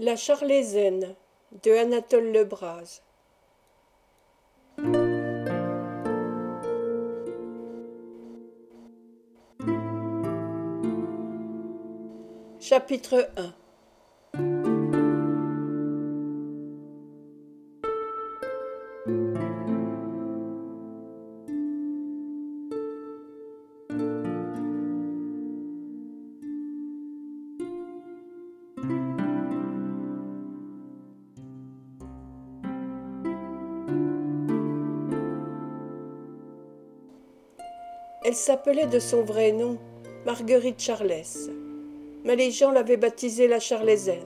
La Charlésaine de Anatole Lebras. Chapitre 1. Elle s'appelait de son vrai nom Marguerite Charlès, mais les gens l'avaient baptisée la Charlésaine.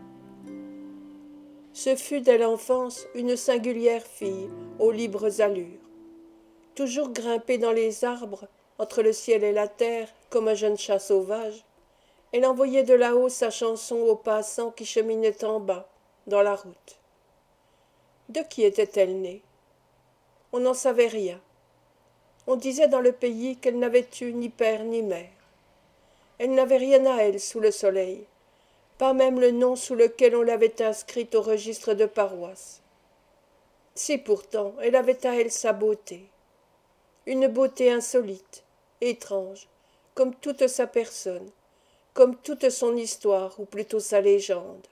Ce fut dès l'enfance une singulière fille aux libres allures. Toujours grimpée dans les arbres, entre le ciel et la terre, comme un jeune chat sauvage, elle envoyait de là-haut sa chanson aux passants qui cheminaient en bas, dans la route. De qui était-elle née? On n'en savait rien. On disait dans le pays qu'elle n'avait eu ni père ni mère. Elle n'avait rien à elle sous le soleil, pas même le nom sous lequel on l'avait inscrite au registre de paroisse. Si pourtant elle avait à elle sa beauté, une beauté insolite, étrange, comme toute sa personne, comme toute son histoire, ou plutôt sa légende.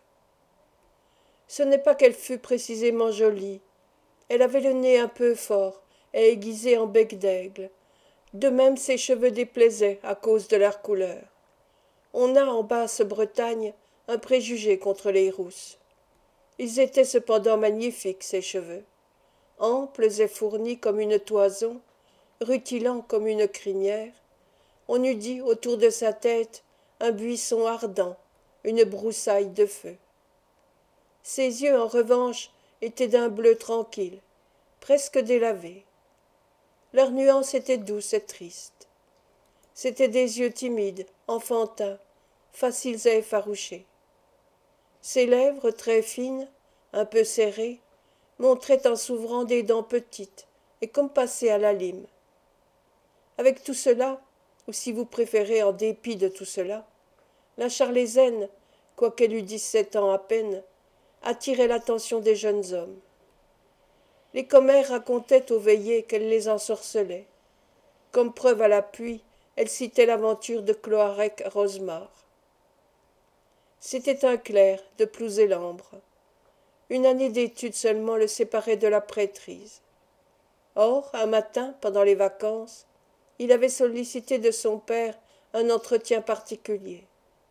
Ce n'est pas qu'elle fût précisément jolie, elle avait le nez un peu fort et aiguisé en bec d'aigle. De même ses cheveux déplaisaient à cause de leur couleur. On a en Basse-Bretagne un préjugé contre les rousses. Ils étaient cependant magnifiques, ces cheveux, amples et fournis comme une toison, rutilants comme une crinière. On eût dit autour de sa tête un buisson ardent, une broussaille de feu. Ses yeux, en revanche, étaient d'un bleu tranquille, presque délavés. Leur nuance était douce et triste. C'étaient des yeux timides, enfantins, faciles à effaroucher. Ses lèvres, très fines, un peu serrées, montraient en s'ouvrant des dents petites et comme passées à la lime. Avec tout cela, ou si vous préférez en dépit de tout cela, la Charlésaine, quoiqu'elle eût 17 ans à peine, attirait l'attention des jeunes hommes. Les commères racontaient aux veillées qu'elle les ensorcelait. Comme preuve à l'appui, elle citait l'aventure de Cloarec Rosemar. C'était un clerc de Plouzélambre. Une année d'études seulement le séparait de la prêtrise. Or, un matin, pendant les vacances, il avait sollicité de son père un entretien particulier.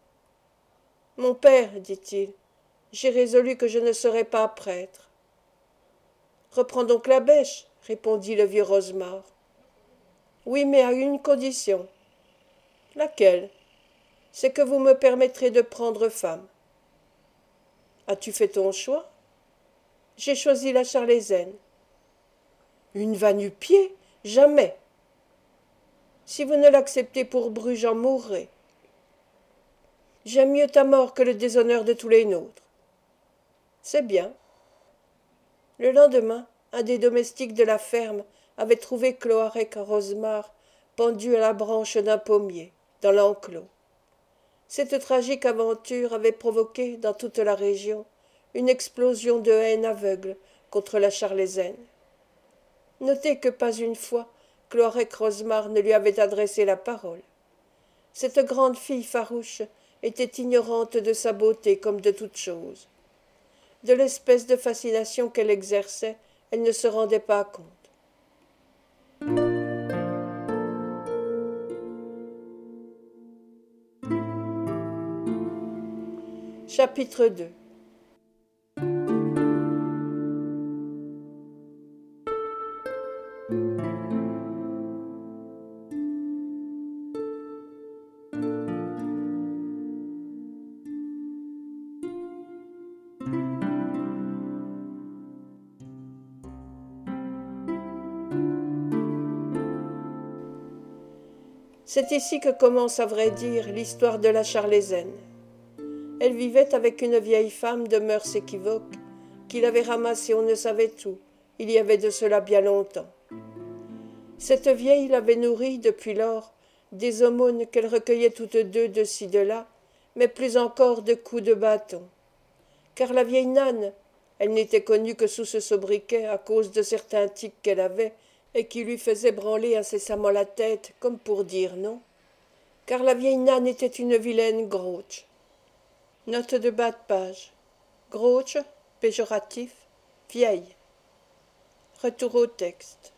« Mon père, dit-il, j'ai résolu que je ne serai pas prêtre. »« Reprends donc la bêche, répondit le vieux Rosemar. Oui, mais à une condition. Laquelle? C'est que vous me permettrez de prendre femme. As-tu fait ton choix? J'ai choisi la Charlésaine. Une va-nu-pieds? Jamais. Si vous ne l'acceptez pour Bru, j'en mourrai. J'aime mieux ta mort que le déshonneur de tous les nôtres. C'est bien. Le lendemain, un des domestiques de la ferme avait trouvé Cloarec Rosemar pendu à la branche d'un pommier, dans l'enclos. Cette tragique aventure avait provoqué, dans toute la région, une explosion de haine aveugle contre la Charlésaine. Notez que pas une fois Cloarec Rosemar ne lui avait adressé la parole. Cette grande fille farouche était ignorante de sa beauté comme de toute chose. De l'espèce de fascination qu'elle exerçait, elle ne se rendait pas compte. Chapitre 2. C'est ici que commence, à vrai dire, l'histoire de la Charlésaine. Elle vivait avec une vieille femme de mœurs équivoques, qu'il avait ramassée on ne savait où, il y avait de cela bien longtemps. Cette vieille l'avait nourrie, depuis lors, des aumônes qu'elle recueillait toutes deux de ci de là, mais plus encore de coups de bâton. car la vieille Nann, elle n'était connue que sous ce sobriquet à cause de certains tics qu'elle avait et qui lui faisaient branler incessamment la tête comme pour dire non, car la vieille Nann était une vilaine grouche. Note de bas de page. Grouche, péjoratif, vieille. Retour au texte.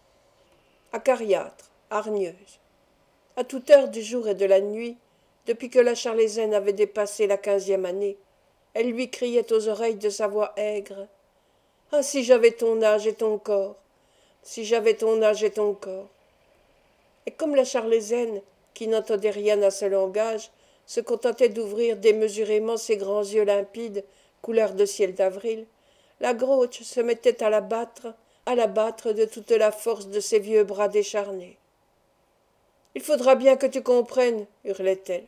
Acariâtre, hargneuse. À toute heure du jour et de la nuit, depuis que la Charlésaine avait dépassé la 15e année, elle lui criait aux oreilles de sa voix aigre. Ah, si j'avais ton âge et ton corps! Si j'avais ton âge et ton corps! Et comme la Charlésaine, qui n'entendait rien à ce langage, se contentait d'ouvrir démesurément ses grands yeux limpides, couleur de ciel d'avril, la Grouche se mettait à la battre de toute la force de ses vieux bras décharnés. Il faudra bien que tu comprennes, hurlait-elle.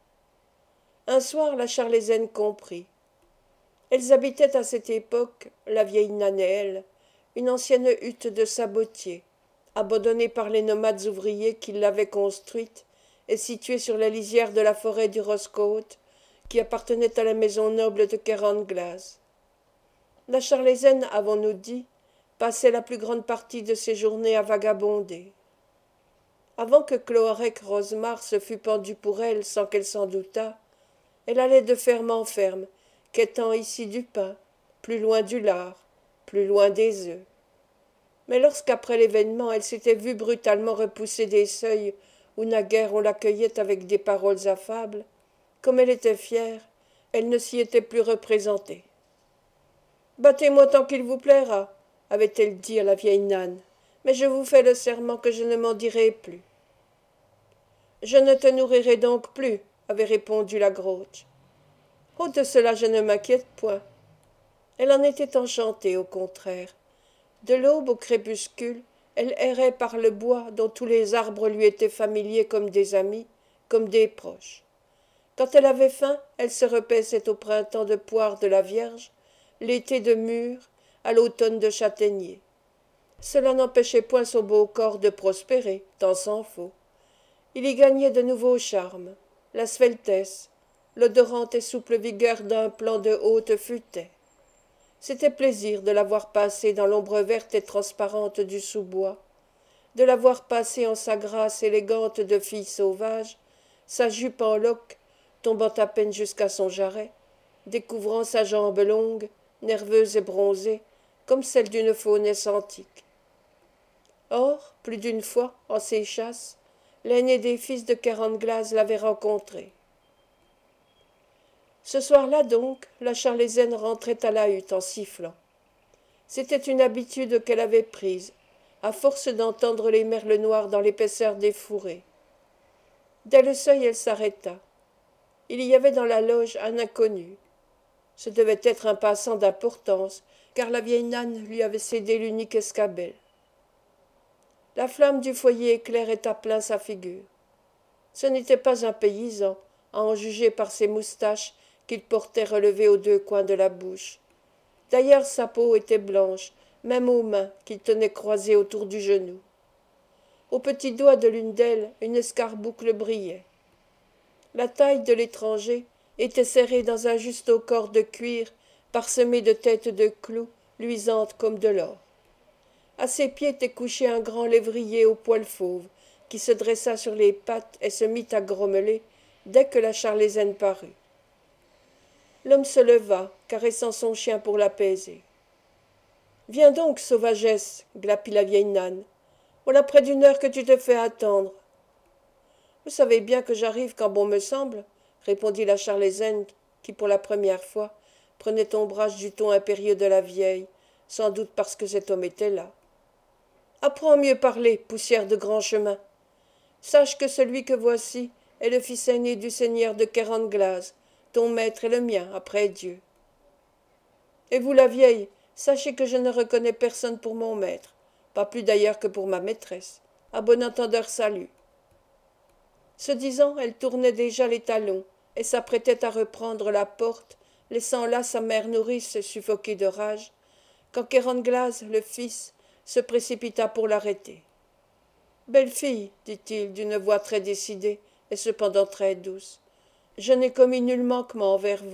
Un soir, la Charlésaine comprit. Elles habitaient à cette époque, la vieille Nann et elle, une ancienne hutte de sabotier, abandonnée par les nomades ouvriers qui l'avaient construite et située sur la lisière de la forêt du Roscote, qui appartenait à la maison noble de Kerenglas. La Charlésaine, avons-nous dit, passait la plus grande partie de ses journées à vagabonder. Avant que Cloarec Rosemar se fût pendu pour elle sans qu'elle s'en doutât, elle allait de ferme en ferme, quêtant ici du pain, plus loin du lard, plus loin des œufs. Mais lorsqu'après l'événement elle s'était vue brutalement repousser des seuils où naguère on l'accueillait avec des paroles affables, comme elle était fière, elle ne s'y était plus représentée. « Battez-moi tant qu'il vous plaira, avait-elle dit à la vieille Nann, mais je vous fais le serment que je ne m'en dirai plus. Je ne te nourrirai donc plus, avait répondu la Grouche. Oh, de cela je ne m'inquiète point. Elle en était enchantée, au contraire. De l'aube au crépuscule, elle errait par le bois dont tous les arbres lui étaient familiers comme des amis, comme des proches. Quand elle avait faim, elle se repaissait au printemps de poires de la Vierge, l'été de mûres, à l'automne de châtaigniers. Cela n'empêchait point son beau corps de prospérer, tant s'en faut. Il y gagnait de nouveaux charmes, la sveltesse, l'odorante et souple vigueur d'un plan de haute futaie. C'était plaisir de la voir passer dans l'ombre verte et transparente du sous-bois, de la voir passer en sa grâce élégante de fille sauvage, sa jupe en loques tombant à peine jusqu'à son jarret, découvrant sa jambe longue, nerveuse et bronzée, comme celle d'une faunesse antique. Or, plus d'une fois, en ses chasses, l'aîné des fils de Kerenglas l'avait rencontrée. Ce soir-là donc, la Charlésaine rentrait à la hutte en sifflant. C'était une habitude qu'elle avait prise, à force d'entendre les merles noirs dans l'épaisseur des fourrés. Dès le seuil, elle s'arrêta. Il y avait dans la loge un inconnu. Ce devait être un passant d'importance, car la vieille Nann lui avait cédé l'unique escabelle. La flamme du foyer éclairait à plein sa figure. Ce n'était pas un paysan, à en juger par ses moustaches qu'il portait relevées aux deux coins de la bouche. D'ailleurs sa peau était blanche, même aux mains qu'il tenait croisées autour du genou. Au petit doigt de l'une d'elles, une escarboucle brillait. La taille de l'étranger était serrée dans un justo-corps de cuir parsemé de têtes de clous luisantes comme de l'or. À ses pieds était couché un grand lévrier au poil fauve, qui se dressa sur les pattes et se mit à grommeler dès que la Charlésaine parut. L'homme se leva, caressant son chien pour l'apaiser. « Viens donc, sauvagesse, glapit la vieille Nann. Voilà près d'une heure que tu te fais attendre. »« Vous savez bien que j'arrive quand bon me semble, » répondit la Charlésaine, qui, pour la première fois, prenait ombrage du ton impérieux de la vieille, sans doute parce que cet homme était là. Apprends à mieux parler, poussière de grand chemin. Sache que celui que voici est le fils aîné du seigneur de Kerenglas, ton maître et le mien, après Dieu. Et vous, la vieille, sachez que je ne reconnais personne pour mon maître, pas plus d'ailleurs que pour ma maîtresse. À bon entendeur, salut. Ce disant, elle tournait déjà les talons et s'apprêtait à reprendre la porte, laissant là sa mère nourrice suffoquée de rage, quand Kerenglas, le fils, se précipita pour l'arrêter. « Belle fille, dit-il d'une voix très décidée et cependant très douce, je n'ai commis nul manquement envers vous,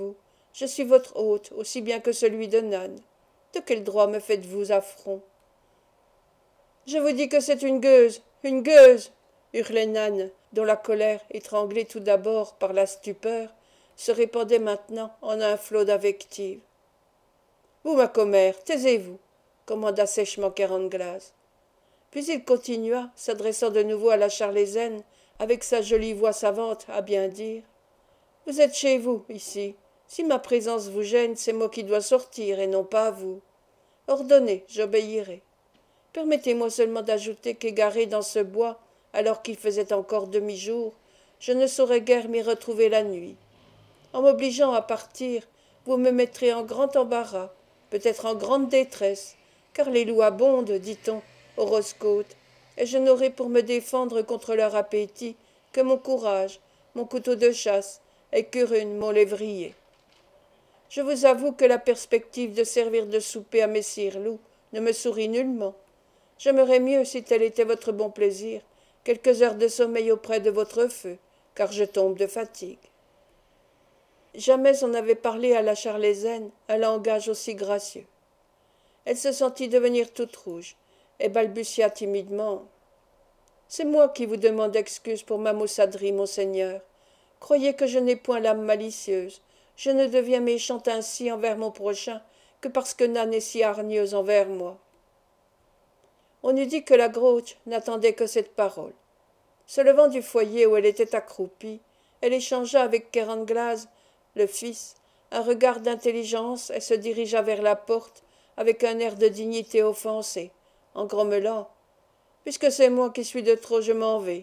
Je suis votre hôte, aussi bien que celui de Nan. De quel droit me faites-vous affront? Je vous dis que c'est une gueuse, une gueuse, hurlait Nan, dont la colère, étranglée tout d'abord par la stupeur, se répandait maintenant en un flot d'invectives. Vous, ma commère, taisez-vous, commanda sèchement Kerenglas. Puis il continua, s'adressant de nouveau à la Charlésaine, avec sa jolie voix savante, à bien dire. Vous êtes chez vous, ici. Si ma présence vous gêne, c'est moi qui dois sortir, et non pas vous. Ordonnez, j'obéirai. Permettez-moi seulement d'ajouter qu'égaré dans ce bois, alors qu'il faisait encore demi-jour, je ne saurais guère m'y retrouver la nuit. En m'obligeant à partir, vous me mettrez en grand embarras, peut-être en grande détresse, car les loups abondent, dit-on, aux Roscotes, et je n'aurai pour me défendre contre leur appétit que mon courage, mon couteau de chasse, et Curune, mon lévrier. Je vous avoue que la perspective de servir de souper à messire loup ne me sourit nullement. J'aimerais mieux, si tel était votre bon plaisir, quelques heures de sommeil auprès de votre feu, car je tombe de fatigue. Jamais on n'avait parlé à la Charlésaine un langage aussi gracieux. Elle se sentit devenir toute rouge, et balbutia timidement. C'est moi qui vous demande excuse pour ma maussaderie, monseigneur. Croyez que je n'ai point l'âme malicieuse. Je ne deviens méchante ainsi envers mon prochain que parce que Nan est si hargneuse envers moi. On eût dit que la Grouche n'attendait que cette parole. Se levant du foyer où elle était accroupie, elle échangea avec Kerenglas, le fils, un regard d'intelligence et se dirigea vers la porte avec un air de dignité offensée, en grommelant « Puisque c'est moi qui suis de trop, je m'en vais. »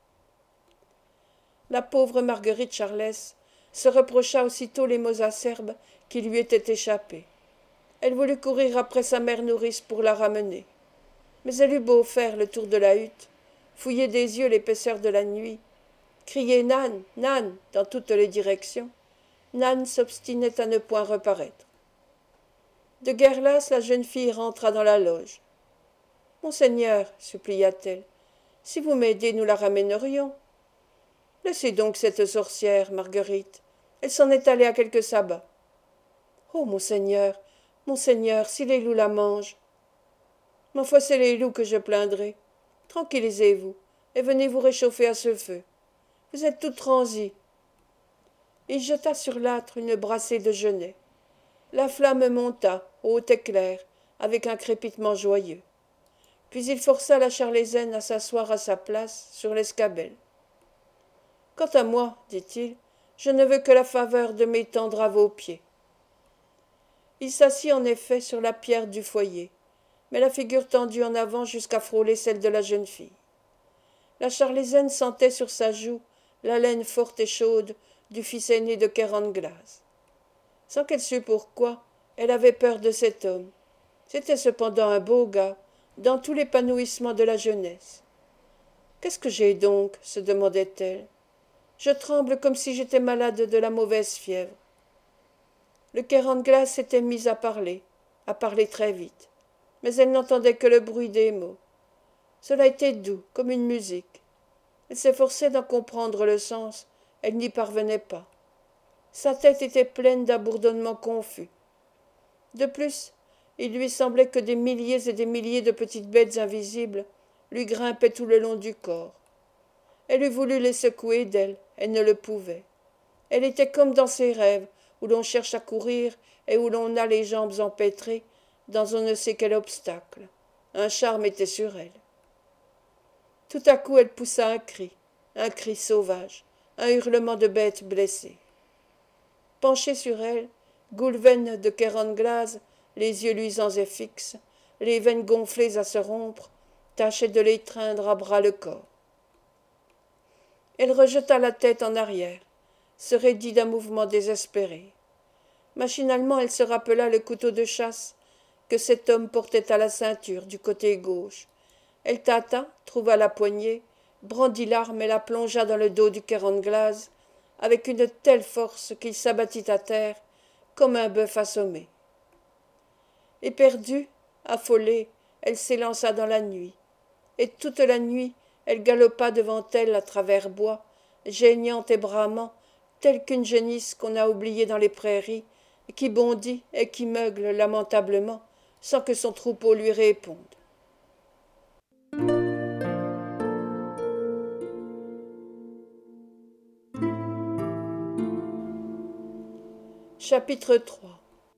La pauvre Marguerite Charlès se reprocha aussitôt les mots acerbes qui lui étaient échappés. Elle voulut courir après sa mère nourrice pour la ramener. Mais elle eut beau faire le tour de la hutte, fouiller des yeux l'épaisseur de la nuit, crier Nan, Nan dans toutes les directions, Nan s'obstinait à ne point reparaître. De guerre lasse, la jeune fille rentra dans la loge. Monseigneur, supplia-t-elle, si vous m'aidez, nous la ramènerions. Laissez donc cette sorcière, Marguerite. Elle s'en est allée à quelque sabbat. Oh, monseigneur, si les loups la mangent. Ma foi, c'est les loups que je plaindrai. Tranquillisez-vous, et venez vous réchauffer à ce feu. Vous êtes toute transie. Il jeta sur l'âtre une brassée de genêt. La flamme monta, haute et claire, avec un crépitement joyeux. Puis il força la Charlésaine à s'asseoir à sa place sur l'escabelle. Quant à moi, dit-il, je ne veux que la faveur de m'étendre à vos pieds. Il s'assit en effet sur la pierre du foyer, mais la figure tendue en avant jusqu'à frôler celle de la jeune fille. La Charlésaine sentait sur sa joue l'haleine forte et chaude du fils aîné de Kerenglas. Sans qu'elle sût pourquoi, elle avait peur de cet homme. C'était cependant un beau gars, dans tout l'épanouissement de la jeunesse. Qu'est-ce que j'ai donc se demandait-elle. Je tremble comme si j'étais malade de la mauvaise fièvre. Le Kerenglas s'était mis à parler très vite, mais elle n'entendait que le bruit des mots. Cela était doux, comme une musique. Elle s'efforçait d'en comprendre le sens, elle n'y parvenait pas. Sa tête était pleine d'un bourdonnement confus. De plus, il lui semblait que des milliers et des milliers de petites bêtes invisibles lui grimpaient tout le long du corps. Elle eût voulu les secouer d'elle, elle ne le pouvait. Elle était comme dans ses rêves, où l'on cherche à courir et où l'on a les jambes empêtrées dans on ne sait quel obstacle. Un charme était sur elle. Tout à coup elle poussa un cri sauvage, un hurlement de bête blessée. Penché sur elle, Goulven de Kerenglas, les yeux luisants et fixes, les veines gonflées à se rompre, tâchait de l'étreindre à bras le corps. Elle rejeta la tête en arrière, se raidit d'un mouvement désespéré. Machinalement elle se rappela le couteau de chasse que cet homme portait à la ceinture du côté gauche. Elle tâta, trouva la poignée, brandit l'arme et la plongea dans le dos du Kerenglas avec une telle force qu'il s'abattit à terre comme un bœuf assommé. Éperdue, affolée, elle s'élança dans la nuit, et toute la nuit elle galopa devant elle à travers bois, geignant et bramant, telle qu'une génisse qu'on a oubliée dans les prairies, et qui bondit et qui meugle lamentablement, sans que son troupeau lui réponde. Chapitre 3.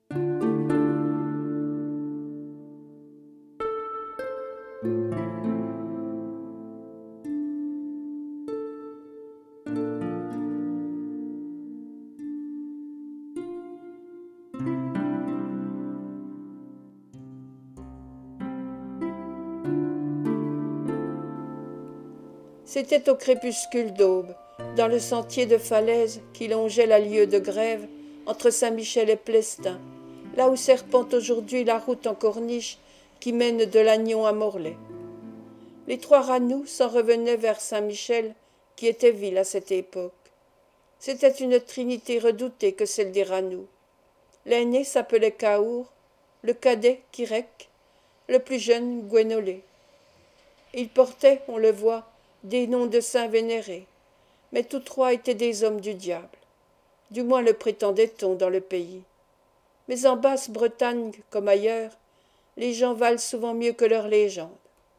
C'était au crépuscule d'aube, dans le sentier de falaise qui longeait la lieue de Grève, entre Saint-Michel et Plestin, là où serpente aujourd'hui la route en corniche qui mène de Lannion à Morlaix. Les trois ranous s'en revenaient vers Saint-Michel, qui était ville à cette époque. C'était une trinité redoutée que celle des ranous. L'aîné s'appelait Caour, le cadet Kirek, le plus jeune Gwenolé. Ils portaient, on le voit, des noms de saints vénérés, mais tous trois étaient des hommes du diable. Du moins le prétendait-on dans le pays. Mais en Basse-Bretagne, comme ailleurs, les gens valent souvent mieux que leurs légendes.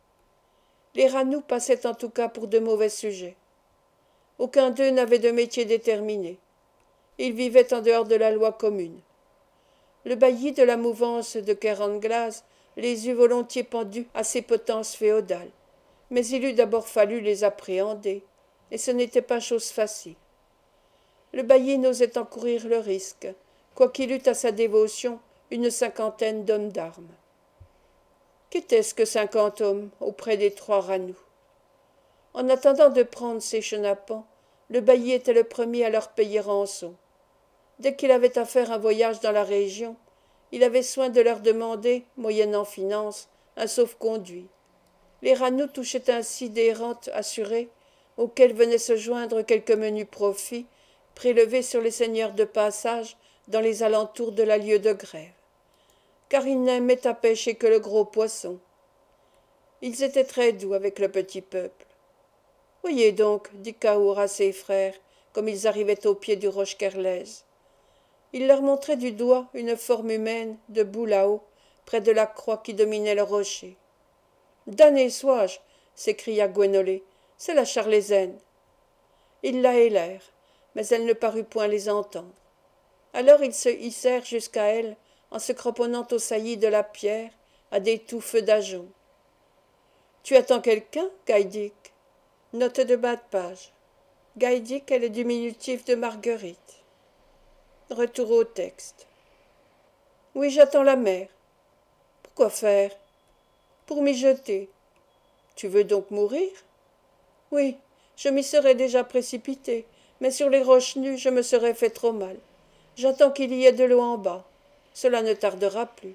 Les ranous passaient en tout cas pour de mauvais sujets. Aucun d'eux n'avait de métier déterminé. Ils vivaient en dehors de la loi commune. Le bailli de la mouvance de Kerenglas les eût volontiers pendus à ses potences féodales, mais il eût d'abord fallu les appréhender, et ce n'était pas chose facile. Le bailli n'osait encourir le risque, quoiqu'il eût à sa dévotion une cinquantaine d'hommes d'armes. Qu'était-ce que 50 hommes auprès des trois ranous? En attendant de prendre ses chenapans, le bailli était le premier à leur payer rançon. Dès qu'il avait à faire un voyage dans la région, il avait soin de leur demander, moyennant finance, un sauf-conduit. Les ranous touchaient ainsi des rentes assurées, auxquelles venaient se joindre quelques menus profits, prélevés sur les seigneurs de passage dans les alentours de la lieue de Grève. Car ils n'aimaient à pêcher que le gros poisson. Ils étaient très doux avec le petit peuple. Voyez donc, dit Caour à ses frères, comme ils arrivaient au pied du roche Kerlez. Il leur montrait du doigt une forme humaine, debout là-haut, près de la croix qui dominait le rocher. Damné sois-je, s'écria Gwenolé, c'est la Charlésaine. Ils la hélèrent, mais elle ne parut point les entendre. Alors ils se hissèrent jusqu'à elle, en se cramponnant aux saillies de la pierre, à des touffes d'ajonc. Tu attends quelqu'un, Gaïdic? Note de bas de page. Gaïdic est le diminutif de Marguerite. Retour au texte. Oui, j'attends la mère. Pourquoi faire? Pour m'y jeter. Tu veux donc mourir? Oui, je m'y serais déjà précipité, mais sur les roches nues je me serais fait trop mal. J'attends qu'il y ait de l'eau en bas. Cela ne tardera plus.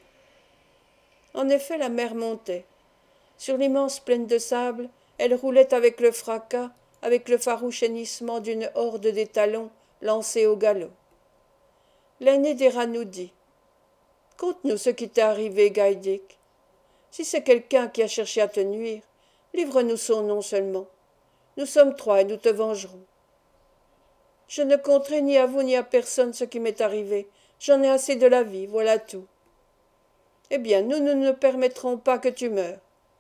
En effet, la mer montait. Sur l'immense plaine de sable, elle roulait avec le fracas, avec le farouche hennissement d'une horde d'étalons lancés au galop. L'aîné des ranous dit: conte-nous ce qui t'est arrivé, Gaïdic. Si c'est quelqu'un qui a cherché à te nuire, livre-nous son nom seulement. Nous sommes trois et nous te vengerons. Je ne conterai ni à vous ni à personne ce qui m'est arrivé. J'en ai assez de la vie, voilà tout. Eh bien, nous ne permettrons pas que tu meures.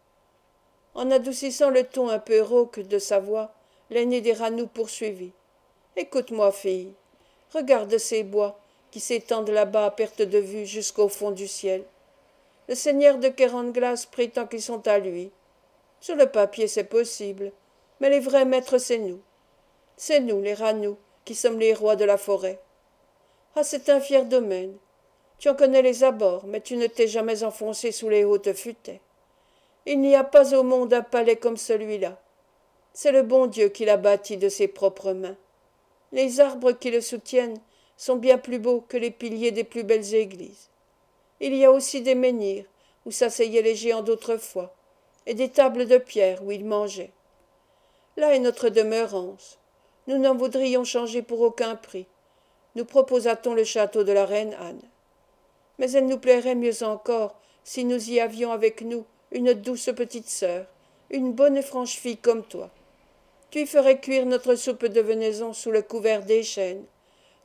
En adoucissant le ton un peu rauque de sa voix, l'aîné des ranous poursuivit. Écoute-moi, fille. Regarde ces bois qui s'étendent là-bas à perte de vue jusqu'au fond du ciel. Le seigneur de Kerenglas prétend qu'ils sont à lui. Sur le papier, c'est possible, mais les vrais maîtres, c'est nous. C'est nous, les ranous, qui sommes les rois de la forêt. Ah, c'est un fier domaine. Tu en connais les abords, mais tu ne t'es jamais enfoncé sous les hautes futaies. Il n'y a pas au monde un palais comme celui-là. C'est le bon Dieu qui l'a bâti de ses propres mains. Les arbres qui le soutiennent sont bien plus beaux que les piliers des plus belles églises. Il y a aussi des menhirs où s'asseyaient les géants d'autrefois, et des tables de pierre où ils mangeaient. Là est notre demeurance. Nous n'en voudrions changer pour aucun prix. Nous proposa-t-on le château de la reine Anne. Mais elle nous plairait mieux encore si nous y avions avec nous une douce petite sœur, une bonne et franche fille comme toi. Tu y ferais cuire notre soupe de venaison sous le couvert des chênes,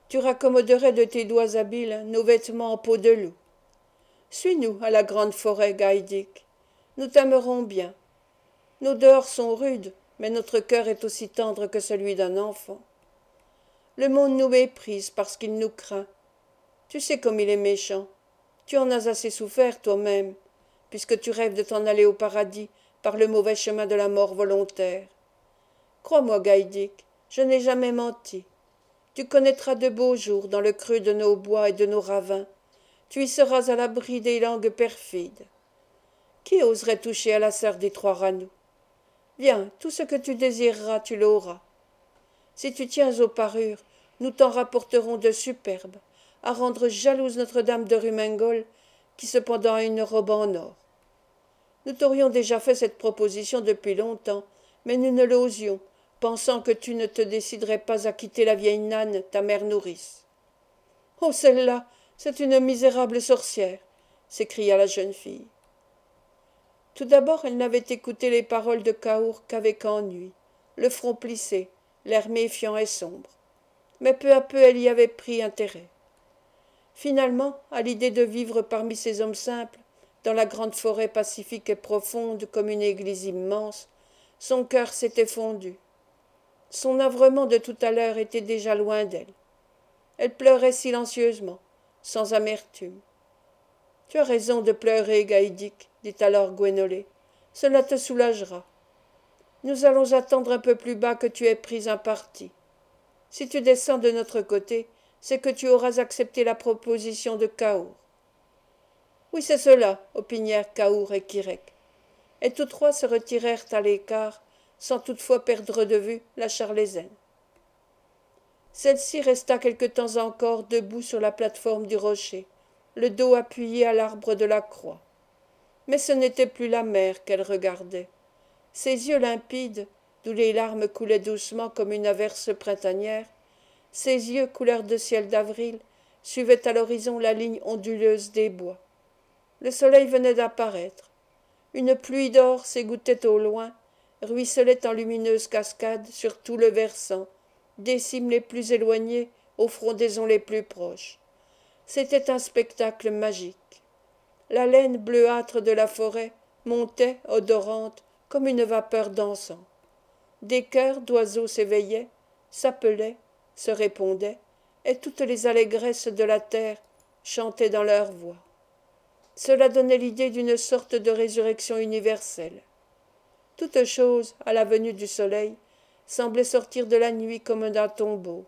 tu raccommoderais de tes doigts habiles nos vêtements en peau de loup. Suis-nous à la grande forêt, Gaïdic. Nous t'aimerons bien. Nos dehors sont rudes, mais notre cœur est aussi tendre que celui d'un enfant. Le monde nous méprise parce qu'il nous craint. Tu sais comme il est méchant. Tu en as assez souffert toi-même, puisque tu rêves de t'en aller au paradis par le mauvais chemin de la mort volontaire. Crois-moi, Gaïdic, je n'ai jamais menti. Tu connaîtras de beaux jours dans le creux de nos bois et de nos ravins. Tu y seras à l'abri des langues perfides. Qui oserait toucher à la sœur des trois Ranous? Viens, tout ce que tu désireras, tu l'auras. Si tu tiens aux parures, nous t'en rapporterons de superbes, à rendre jalouse Notre-Dame de Rumengol, qui cependant a une robe en or. Nous t'aurions déjà fait cette proposition depuis longtemps, mais nous ne l'osions, pensant que tu ne te déciderais pas à quitter la vieille Nann, ta mère nourrice. Oh, celle-là, c'est une misérable sorcière, s'écria la jeune fille. Tout d'abord, elle n'avait écouté les paroles de Kaour qu'avec ennui, le front plissé, l'air méfiant et sombre. Mais peu à peu, elle y avait pris intérêt. Finalement, à l'idée de vivre parmi ces hommes simples, dans la grande forêt pacifique et profonde comme une église immense, son cœur s'était fondu. Son navrement de tout à l'heure était déjà loin d'elle. Elle pleurait silencieusement, sans amertume. « Tu as raison de pleurer, Gaïdic, dit alors Gwenolé. Cela te soulagera. Nous allons attendre un peu plus bas que tu aies pris un parti. Si tu descends de notre côté, c'est que tu auras accepté la proposition de Kaour. » Oui, c'est cela, opinièrent Kaour et Kirek. Et tous trois se retirèrent à l'écart, sans toutefois perdre de vue la Charlésaine. Celle-ci resta quelque temps encore debout sur la plate-forme du rocher, le dos appuyé à l'arbre de la croix. Mais ce n'était plus la mer qu'elle regardait. Ses yeux limpides, d'où les larmes coulaient doucement comme une averse printanière, ses yeux couleur de ciel d'avril, suivaient à l'horizon la ligne onduleuse des bois. Le soleil venait d'apparaître. Une pluie d'or s'égouttait au loin, ruisselait en lumineuses cascades sur tout le versant, des cimes les plus éloignées aux frondaisons les plus proches. C'était un spectacle magique. La laine bleuâtre de la forêt montait, odorante, comme une vapeur d'encens. Des chœurs d'oiseaux s'éveillaient, s'appelaient, se répondaient, et toutes les allégresses de la terre chantaient dans leur voix. Cela donnait l'idée d'une sorte de résurrection universelle. Toute chose, à la venue du soleil, semblait sortir de la nuit comme d'un tombeau.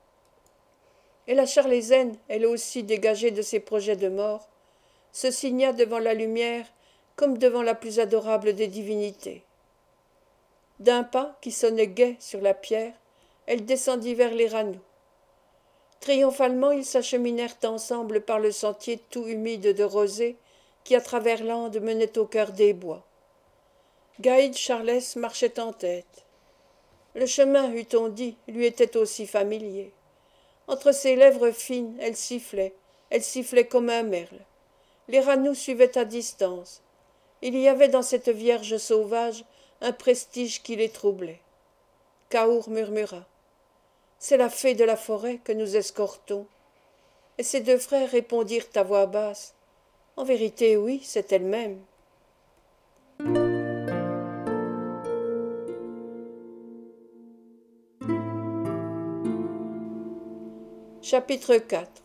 Et la Charlésaine, elle aussi dégagée de ses projets de mort, se signa devant la lumière comme devant la plus adorable des divinités. D'un pas qui sonnait gai sur la pierre, elle descendit vers les Ranous. Triomphalement, ils s'acheminèrent ensemble par le sentier tout humide de rosée qui, à travers l'Ande, menait au cœur des bois. Gaïd Charlès marchait en tête. Le chemin, eût-on dit, lui était aussi familier. Entre ses lèvres fines, elle sifflait comme un merle. Les Ranous suivaient à distance. Il y avait dans cette vierge sauvage un prestige qui les troublait. Kaour murmura. C'est la fée de la forêt que nous escortons. Et ses deux frères répondirent à voix basse. En vérité, oui, c'est elle-même. Chapitre 4.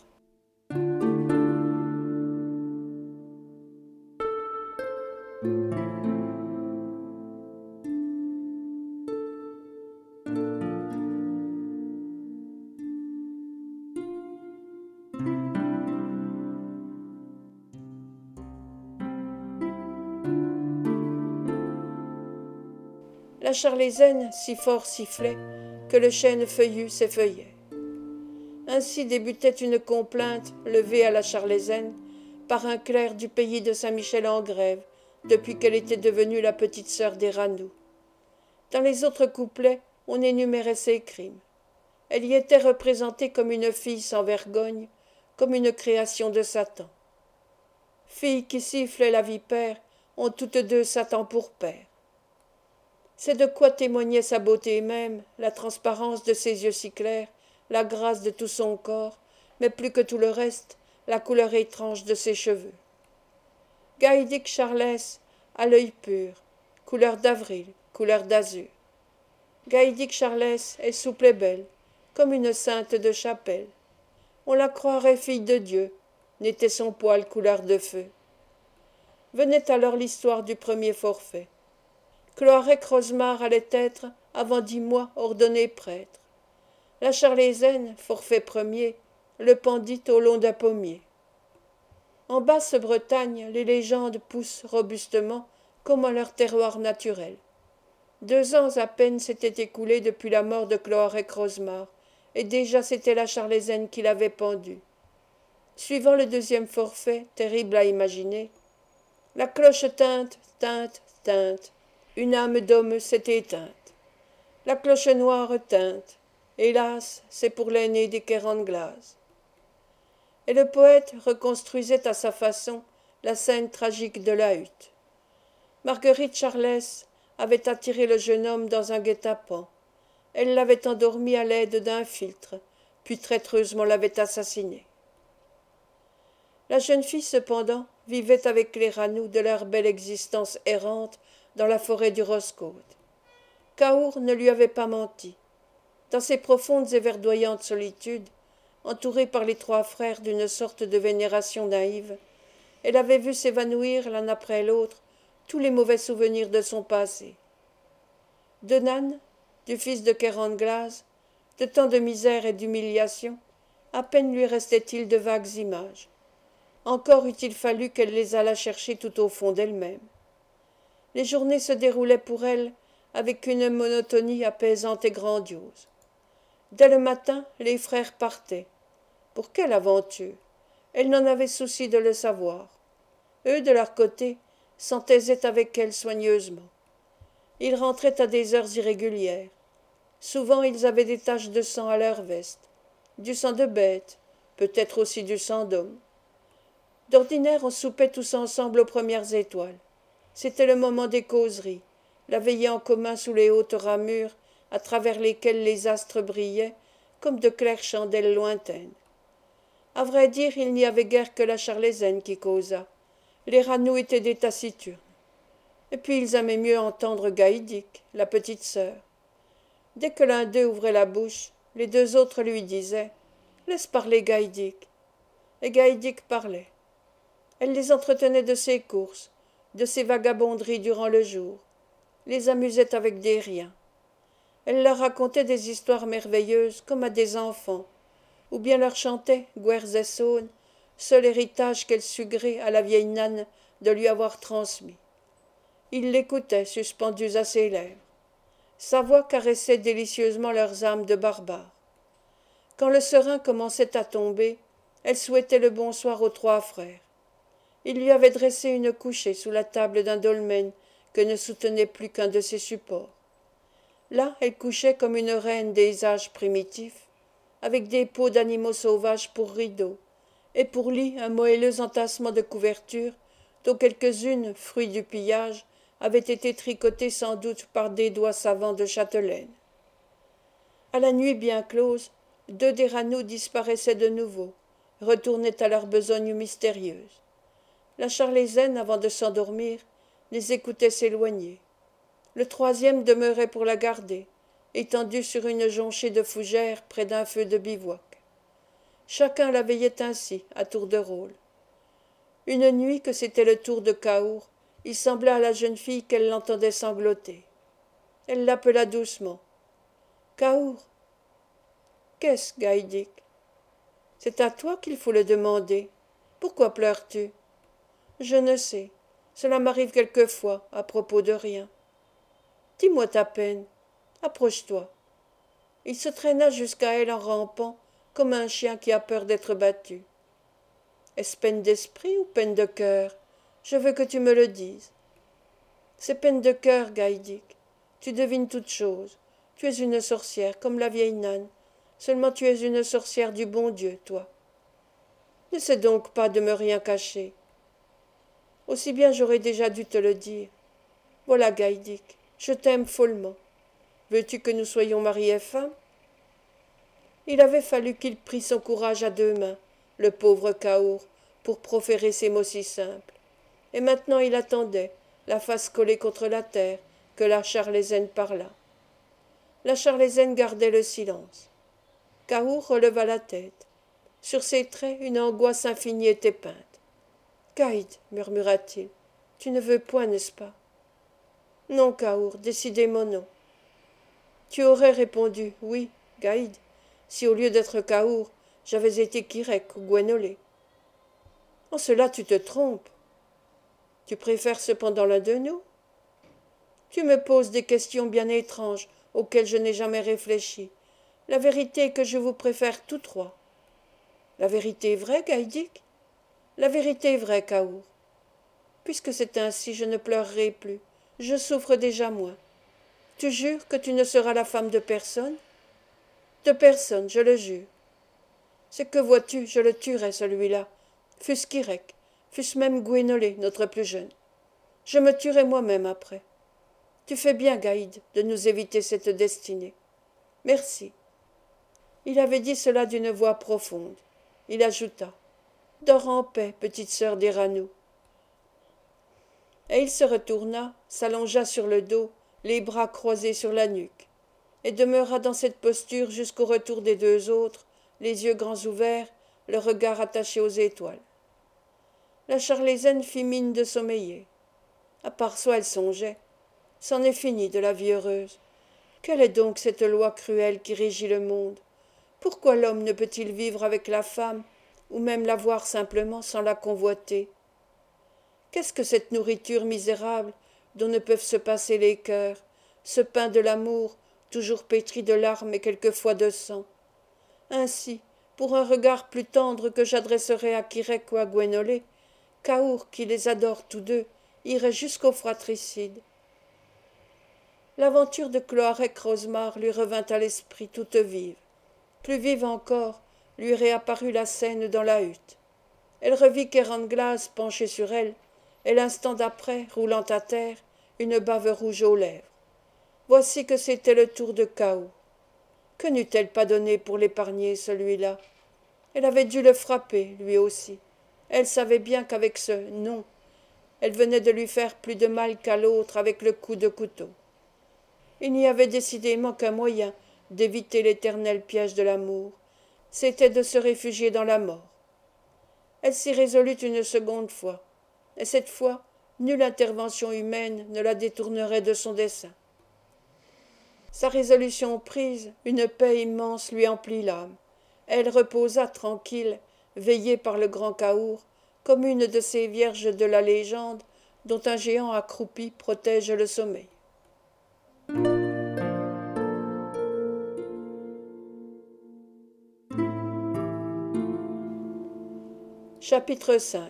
La Charlésaine si fort sifflait que le chêne feuillu s'effeuillait. Ainsi débutait une complainte levée à la Charlésaine par un clerc du pays de Saint-Michel-en-Grève depuis qu'elle était devenue la petite sœur des Ranous. Dans les autres couplets, on énumérait ses crimes. Elle y était représentée comme une fille sans vergogne, comme une création de Satan. Filles qui sifflent la vipère ont toutes deux Satan pour père. C'est de quoi témoignait sa beauté même, la transparence de ses yeux si clairs, la grâce de tout son corps, mais plus que tout le reste, la couleur étrange de ses cheveux. Gaïdic Charlès a l'œil pur, couleur d'avril, couleur d'azur. Gaïdic Charlès est souple et belle, comme une sainte de chapelle. On la croirait fille de Dieu, n'était son poil couleur de feu. Venait alors l'histoire du premier forfait. Cloarec Rosemar allait être, avant 10 mois, ordonné prêtre. La Charlésaine, forfait premier, le pendit au long d'un pommier. En Basse-Bretagne, les légendes poussent robustement comme à leur terroir naturel. 2 ans à peine s'étaient écoulés depuis la mort de Cloarec Rosemar, et déjà c'était la Charlésaine qui l'avait pendu. Suivant le deuxième forfait, terrible à imaginer, la cloche tinte, tinte, tinte, une âme d'homme s'est éteinte. La cloche noire tinte, hélas, c'est pour l'aîné des Kerenglas. Et le poète reconstruisait à sa façon la scène tragique de la hutte. Marguerite Charlès avait attiré le jeune homme dans un guet-apens. Elle l'avait endormi à l'aide d'un philtre, puis traîtreusement l'avait assassiné. La jeune fille, cependant, vivait avec les Ranous de leur belle existence errante dans la forêt du Roscote. Cahors ne lui avait pas menti. Dans ces profondes et verdoyantes solitudes, entourée par les 3 frères d'une sorte de vénération naïve, elle avait vu s'évanouir l'un après l'autre tous les mauvais souvenirs de son passé. De Nan, du fils de Kerenglas, de tant de misère et d'humiliation, à peine lui restait-il de vagues images. Encore eût-il fallu qu'elle les allât chercher tout au fond d'elle-même. Les journées se déroulaient pour elle avec une monotonie apaisante et grandiose. Dès le matin, les frères partaient. Pour quelle aventure? Elle n'en avait souci de le savoir. Eux, de leur côté, s'entaisaient avec elle soigneusement. Ils rentraient à des heures irrégulières. Souvent ils avaient des taches de sang à leur veste, du sang de bête, peut-être aussi du sang d'homme. D'ordinaire on soupait tous ensemble aux premières étoiles. C'était le moment des causeries, la veillée en commun sous les hautes ramures à travers lesquelles les astres brillaient comme de claires chandelles lointaines. À vrai dire, il n'y avait guère que la Charlésaine qui causât. Les Ranous étaient des taciturnes. Et puis ils aimaient mieux entendre Gaïdic, la petite sœur. Dès que l'un d'eux ouvrait la bouche, les 2 autres lui disaient « Laisse parler Gaïdic ». Et Gaïdic parlait. Elle les entretenait de ses courses, de ses vagabonderies durant le jour, les amusait avec des riens. Elle leur racontait des histoires merveilleuses comme à des enfants, ou bien leur chantait, guerres et saunes, seul héritage qu'elle sut gré à la vieille Nan de lui avoir transmis. Ils l'écoutaient, suspendus à ses lèvres. Sa voix caressait délicieusement leurs âmes de barbares. Quand le serein commençait à tomber, elle souhaitait le bonsoir aux 3 frères. Il lui avait dressé une couchée sous la table d'un dolmen que ne soutenait plus qu'un de ses supports. Là, elle couchait comme une reine des âges primitifs, avec des peaux d'animaux sauvages pour rideaux, et pour lit un moelleux entassement de couvertures, dont quelques-unes, fruits du pillage, avaient été tricotées sans doute par des doigts savants de châtelaine. À la nuit bien close, 2 des Ranous disparaissaient de nouveau, retournaient à leur besogne mystérieuse. La Charlésaine, avant de s'endormir, les écoutait s'éloigner. Le 3e demeurait pour la garder, étendu sur une jonchée de fougères près d'un feu de bivouac. Chacun la veillait ainsi, à tour de rôle. Une nuit que c'était le tour de Cahors, il sembla à la jeune fille qu'elle l'entendait sangloter. Elle l'appela doucement. « Cahors !»« Qu'est-ce, Gaïdic ?»« C'est à toi qu'il faut le demander. Pourquoi pleures-tu ?»« Je ne sais. Cela m'arrive quelquefois, à propos de rien. »« Dis-moi ta peine. Approche-toi. » Il se traîna jusqu'à elle en rampant, comme un chien qui a peur d'être battu. « Est-ce peine d'esprit ou peine de cœur? Je veux que tu me le dises. »« C'est peine de cœur, Gaïdic. Tu devines toutes choses. Tu es une sorcière, comme la vieille Nan. Seulement tu es une sorcière du bon Dieu, toi. N'essaie donc pas de me rien cacher. Aussi bien j'aurais déjà dû te le dire. Voilà, Gaïdic, je t'aime follement. Veux-tu que nous soyons mari et femme ? Il avait fallu qu'il prît son courage à deux mains, le pauvre Kaour, pour proférer ces mots si simples. Et maintenant il attendait, la face collée contre la terre, que la Charlésaine parlât. La Charlésaine gardait le silence. Kaour releva la tête. Sur ses traits, une angoisse infinie était peinte. Gaïd, murmura-t-il, tu ne veux point, n'est-ce pas? Non, Kaour, décidément non. Tu aurais répondu oui, Gaïd, si au lieu d'être Kaour, j'avais été Kirek ou Gwenolé. En cela tu te trompes. Tu préfères cependant l'un de nous? Tu me poses des questions bien étranges auxquelles je n'ai jamais réfléchi. La vérité est que je vous préfère tous trois. La vérité est vraie, Gaïdik? La vérité est vraie, Kaour. Puisque c'est ainsi, je ne pleurerai plus. Je souffre déjà moins. Tu jures que tu ne seras la femme de personne? De personne, je le jure. C'est que vois-tu, je le tuerai, celui-là. Fût-ce Kirek, fût-ce même Gwenolé, notre plus jeune. Je me tuerai moi-même après. Tu fais bien, Gaïd, de nous éviter cette destinée. Merci. Il avait dit cela d'une voix profonde. Il ajouta: dors en paix, petite sœur d'Eranou. Et il se retourna, s'allongea sur le dos, les bras croisés sur la nuque, et demeura dans cette posture jusqu'au retour des deux autres, les yeux grands ouverts, le regard attaché aux étoiles. La Charlésaine fit mine de sommeiller. À part soi, elle songeait. C'en est fini de la vie heureuse. Quelle est donc cette loi cruelle qui régit le monde? Pourquoi l'homme ne peut-il vivre avec la femme, ou même la voir simplement sans la convoiter? Qu'est-ce que cette nourriture misérable dont ne peuvent se passer les cœurs, ce pain de l'amour, toujours pétri de larmes et quelquefois de sang? Ainsi, pour un regard plus tendre que j'adresserais à Kirek ou à Gwenolé, Kaour, qui les adore tous deux, irait jusqu'au fratricide. L'aventure de Cloarec Rosemar lui revint à l'esprit toute vive. Plus vive encore, lui réapparut la scène dans la hutte. Elle revit Kerenglas penché sur elle, et l'instant d'après, roulant à terre, une bave rouge aux lèvres. Voici que c'était le tour de Kaour. Que n'eût-elle pas donné pour l'épargner, celui-là? Elle avait dû le frapper, lui aussi. Elle savait bien qu'avec ce « non », elle venait de lui faire plus de mal qu'à l'autre avec le coup de couteau. Il n'y avait décidément qu'un moyen d'éviter l'éternel piège de l'amour, c'était de se réfugier dans la mort. Elle s'y résolut une seconde fois, et cette fois, nulle intervention humaine ne la détournerait de son dessein. Sa résolution prise, une paix immense lui emplit l'âme. Elle reposa tranquille, veillée par le grand Kaour, comme une de ces vierges de la légende dont un géant accroupi protège le sommeil. Chapitre 5.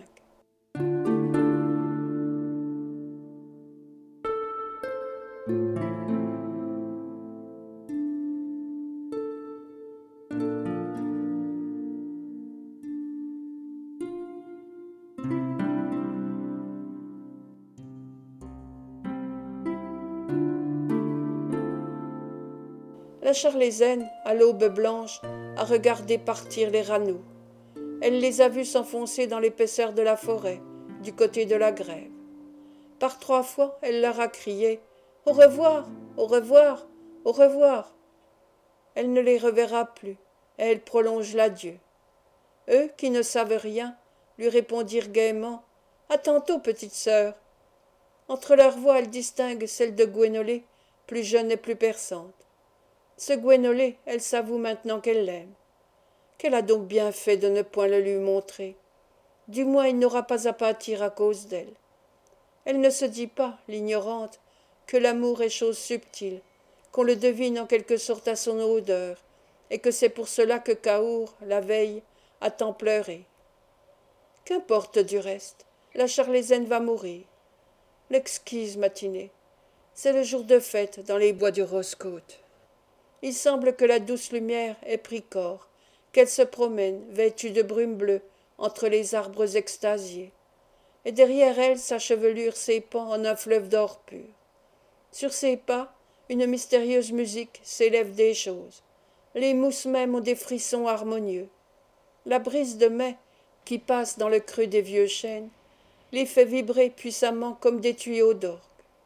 La Charlésaine, à l'aube blanche, a regardé partir les ranous. Elle les a vus s'enfoncer dans l'épaisseur de la forêt, du côté de la grève. Par 3 fois, elle leur a crié « Au revoir, au revoir, au revoir !» Elle ne les reverra plus, et elle prolonge l'adieu. Eux, qui ne savent rien, lui répondirent gaiement « À tantôt, petite sœur !» Entre leurs voix, elle distingue celle de Gwenolé, plus jeune et plus perçante. Ce Gwenolé, elle s'avoue maintenant qu'elle l'aime. Qu'elle a donc bien fait de ne point le lui montrer. Du moins il n'aura pas à pâtir à cause d'elle. Elle ne se dit pas, l'ignorante, que l'amour est chose subtile, qu'on le devine en quelque sorte à son odeur, et que c'est pour cela que Kaour, la veille, a tant pleuré. Qu'importe du reste, la Charlésaine va mourir. L'exquise matinée. C'est le jour de fête dans les bois du Roscote. Il semble que la douce lumière ait pris corps, qu'elle se promène, vêtue de brume bleue, entre les arbres extasiés. Et derrière elle, sa chevelure s'épand en un fleuve d'or pur. Sur ses pas, une mystérieuse musique s'élève des choses. les mousses même ont des frissons harmonieux. La brise de mai, qui passe dans le creux des vieux chênes, les fait vibrer puissamment comme des tuyaux d'orgue.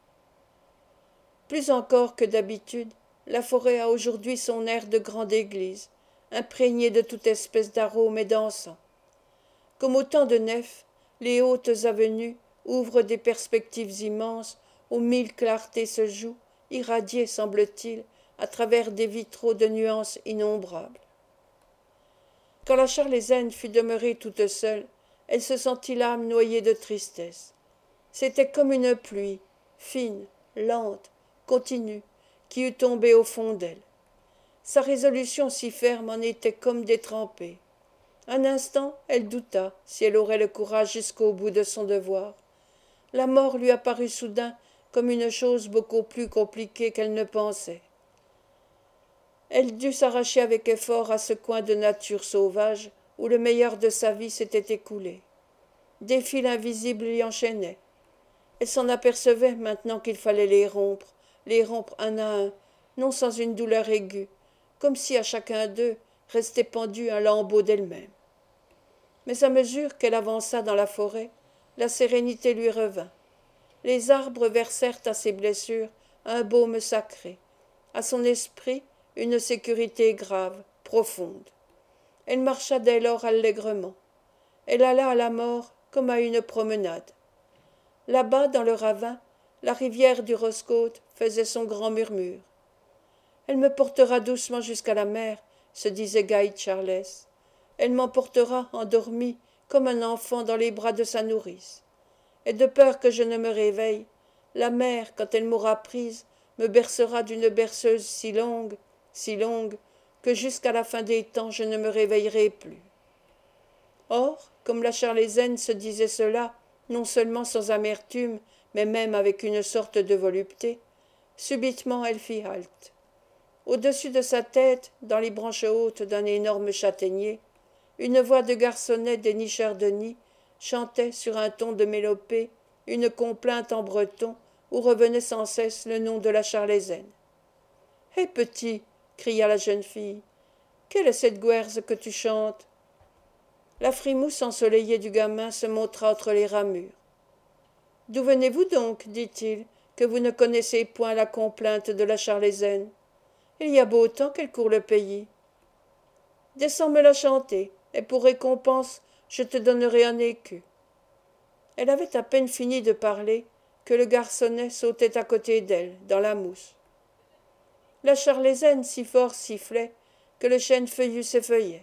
Plus encore que d'habitude, la forêt a aujourd'hui son air de grande église, imprégnée de toute espèce d'arôme et d'encens. Comme au temps de Nef, les hautes avenues ouvrent des perspectives immenses où mille clartés se jouent, irradiées, semble-t-il, à travers des vitraux de nuances innombrables. Quand la Charlésaine fut demeurée toute seule, elle se sentit l'âme noyée de tristesse. C'était comme une pluie, fine, lente, continue, qui eût tombé au fond d'elle. Sa résolution si ferme en était comme détrempée. Un instant, elle douta si elle aurait le courage jusqu'au bout de son devoir. La mort lui apparut soudain comme une chose beaucoup plus compliquée qu'elle ne pensait. Elle dut s'arracher avec effort à ce coin de nature sauvage où le meilleur de sa vie s'était écoulé. Des fils invisibles l'y enchaînaient. Elle s'en apercevait maintenant qu'il fallait les rompre un à un, non sans une douleur aiguë, comme si à chacun d'eux restait pendu un lambeau d'elle-même. Mais à mesure qu'elle avança dans la forêt, la sérénité lui revint. Les arbres versèrent à ses blessures un baume sacré, à son esprit une sécurité grave, profonde. Elle marcha dès lors allègrement. Elle alla à la mort comme à une promenade. Là-bas, dans le ravin, la rivière du Roscote faisait son grand murmure. Elle me portera doucement jusqu'à la mer, se disait Guy Charles. Elle m'emportera endormie comme un enfant dans les bras de sa nourrice. Et de peur que je ne me réveille, la mer, quand elle m'aura prise, me bercera d'une berceuse si longue, que jusqu'à la fin des temps je ne me réveillerai plus. Or, comme la Charlésaine se disait cela, non seulement sans amertume, mais même avec une sorte de volupté, subitement elle fit halte. Au-dessus de sa tête, dans les branches hautes d'un énorme châtaignier, une voix de garçonnet des nicheurs de nid chantait sur un ton de mélopée une complainte en breton où revenait sans cesse le nom de la Charlésaine. « Hé, petit !» cria la jeune fille. « Quelle est cette gouerze que tu chantes ?» La frimousse ensoleillée du gamin se montra entre les ramures. « D'où venez-vous donc, dit-il, que vous ne connaissez point la complainte de la Charlésaine? Il y a beau temps qu'elle court le pays. Descends me la chanter, et pour récompense, je te donnerai un écu. » Elle avait à peine fini de parler que le garçonnet sautait à côté d'elle, dans la mousse. La Charlésaine si fort sifflait que le chêne feuillu s'effeuillait.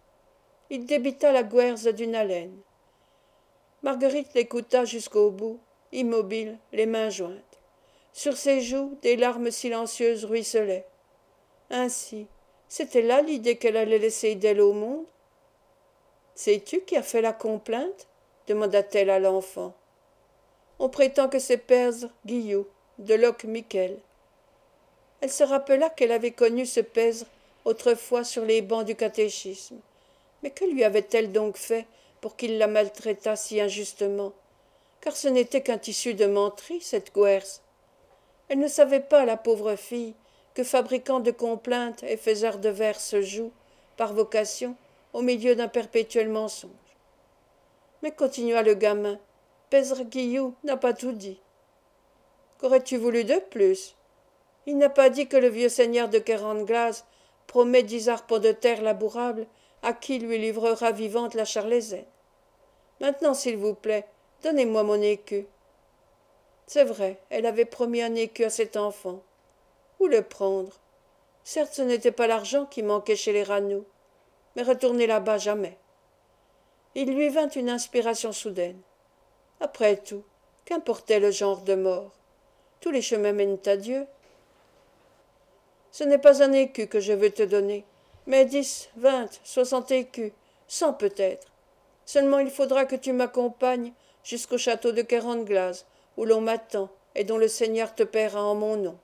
Il débita la gouerze d'une haleine. Marguerite l'écouta jusqu'au bout, immobile, les mains jointes. Sur ses joues, des larmes silencieuses ruisselaient. Ainsi, c'était là l'idée qu'elle allait laisser d'elle au monde. « Sais-tu qui a fait la complainte ?» demanda-t-elle à l'enfant. « On prétend que c'est Pèse Guillou, de Loch Miquel. » Elle se rappela qu'elle avait connu ce Pèse autrefois sur les bancs du catéchisme. Mais que lui avait-elle donc fait pour qu'il la maltraitât si injustement? Car ce n'était qu'un tissu de menterie, cette gouerse. Elle ne savait pas, la pauvre fille, que fabricant de complaintes et faiseur de vers se joue, par vocation, au milieu d'un perpétuel mensonge. Mais continua le gamin, Pèse Guillou n'a pas tout dit. Qu'aurais-tu voulu de plus? Il n'a pas dit que le vieux seigneur de Kerenglas promet 10 arpents de terre labourable à qui lui livrera vivante la Charlésaine. Maintenant, s'il vous plaît, donnez-moi mon écu. C'est vrai, elle avait promis un écu à cet enfant. Où le prendre? Certes, ce n'était pas l'argent qui manquait chez les Rannou, mais retourner là-bas jamais. Il lui vint une inspiration soudaine. Après tout, qu'importait le genre de mort? Tous les chemins mènent à Dieu. Ce n'est pas un écu que je veux te donner, mais 10, 20, 60 écus, 100 peut-être. Seulement il faudra que tu m'accompagnes jusqu'au château de Kerenglas, où l'on m'attend et dont le Seigneur te paiera en mon nom.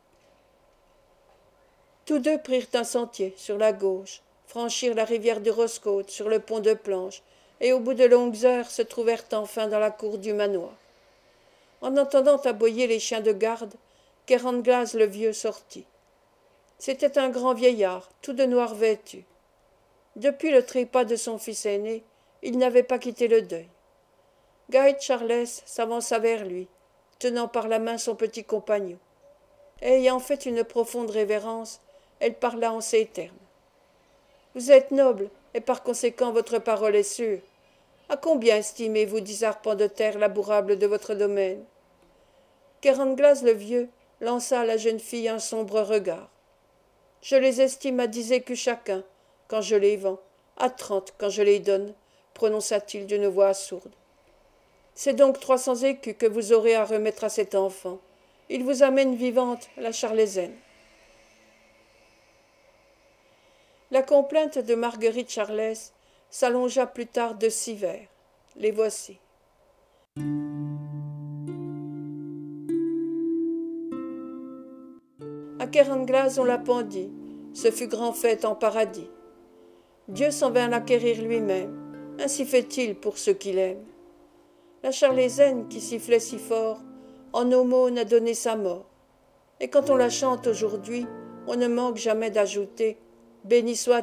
Tous deux prirent un sentier sur la gauche, franchirent la rivière du Roscote sur le pont de planches, et au bout de longues heures se trouvèrent enfin dans la cour du manoir. En entendant aboyer les chiens de garde, Kerenglas le vieux sortit. C'était un grand vieillard, tout de noir vêtu. Depuis le trépas de son fils aîné, il n'avait pas quitté le deuil. Guy Charles s'avança vers lui, tenant par la main son petit compagnon. Et ayant fait une profonde révérence, elle parla en ces termes. Vous êtes noble, et par conséquent votre parole est sûre. À combien estimez-vous 10 arpents de terre labourable de votre domaine? Kerenglas le vieux lança à la jeune fille un sombre regard. Je les estime à 10 écus chacun, quand je les vends, à 30 quand je les donne, prononça-t-il d'une voix sourde. C'est donc 300 écus que vous aurez à remettre à cet enfant. Il vous amène vivante la Charlésaine. La complainte de Marguerite Charles s'allongea plus tard de 6 vers. Les voici. À Kerenglas on la pendit, ce fut grand fête en paradis. Dieu s'en vint l'acquérir lui-même, ainsi fait-il pour ceux qu'il aime. La Charlésaine qui sifflait si fort, en aumône a donné sa mort. Et quand on la chante aujourd'hui, on ne manque jamais d'ajouter « Bénie soit-elle ».